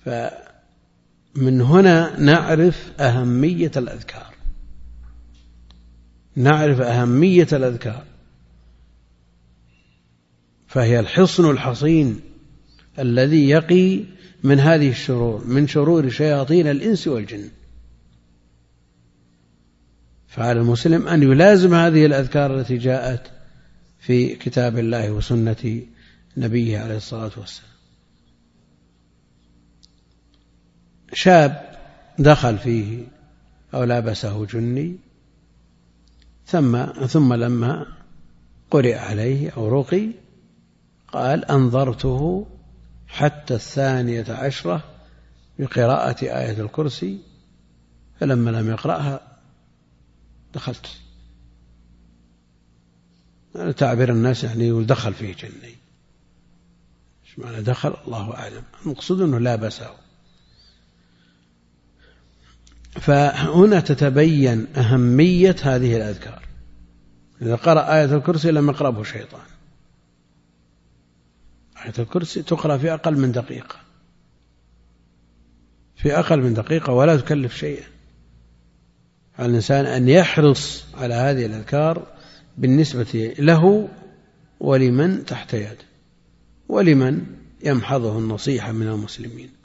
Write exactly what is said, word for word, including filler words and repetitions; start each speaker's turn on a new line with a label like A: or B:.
A: فمن هنا نعرف أهمية الأذكار، نعرف أهمية الأذكار، فهي الحصن الحصين الذي يقي من هذه الشرور، من شرور شياطين الإنس والجن. فعلى المسلم أن يلازم هذه الأذكار التي جاءت في كتاب الله وسنة نبيه عليه الصلاة والسلام. شاب دخل فيه أو لابسه جني، ثم, ثم لما قرئ عليه أو رقي قال أنظرته حتى الثانية عشرة بقراءة آية الكرسي، فلما لم يقرأها دخلت. تعبير الناس يعني يقول دخل فيه جني، ايش معنى دخل؟ الله أعلم، المقصود أنه لابسه. فهنا تتبين أهمية هذه الأذكار. إذا قرأ آية الكرسي لم يقربه شيطان. آية الكرسي تقرأ في أقل من دقيقة، في أقل من دقيقة ولا تكلف شيئا. على الإنسان أن يحرص على هذه الأذكار بالنسبة له ولمن تحت يده ولمن يمحضه النصيحة من المسلمين.